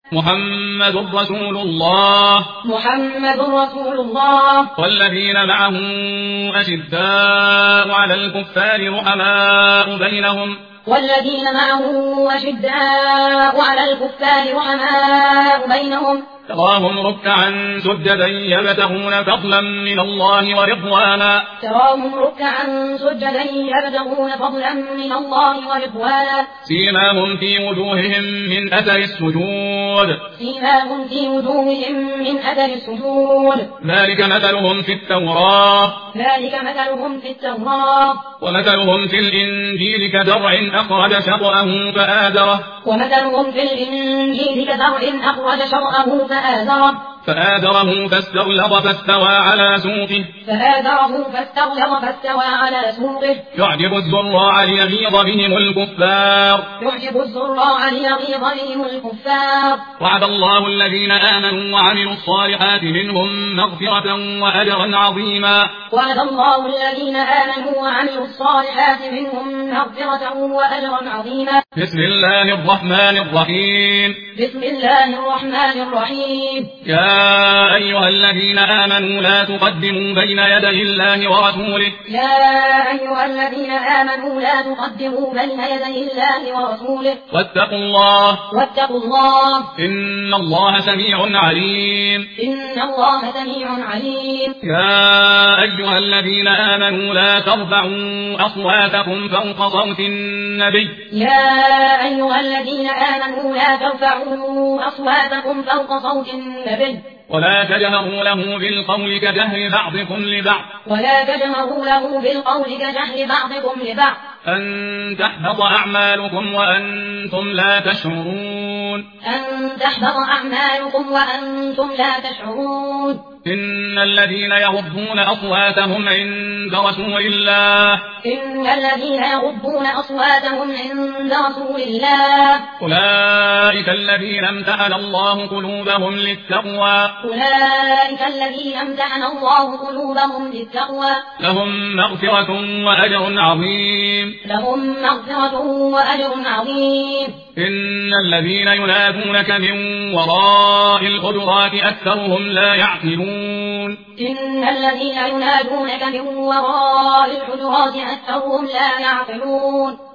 محمد رسول الله والذين معه أشداء على الكفار رحماء بينهم تراهم ركعا سجدا يبتغون فضلا من الله ورضوانا سيماهم في وجوههم من أثر السجود ذلك مثلهم في التوراة ومثلهم في الإنجيل كزرع أخرج شطأه فآزره فاستغلظ فاستوى على سوقه يعجب الزراع ليغيظ بهم الكفار وعد الله الذين آمنوا وعملوا الصالحات منهم مغفرة وأجرا عظيما بسم الله الرحمن الرحيم يا أيها الذين آمنوا لا تقدموا بين يدي الله ورسوله واتقوا الله إن الله سميع عليم يا أيها الذين آمنوا لا ترفعوا أصواتكم فوق صوت النبي ولا تجهروا له بالقول كجهر بعضكم لبعض أن تحبط أعمالكم وأنتم لا تشعرون إن الذين يغضون أصواتهم عند رسول الله أولئك الذين امتحن الله قلوبهم للتقوى لهم مغفرة وأجر عظيم إن الذين ينادونك من وراء الحجرات أكثرهم لا يعقلون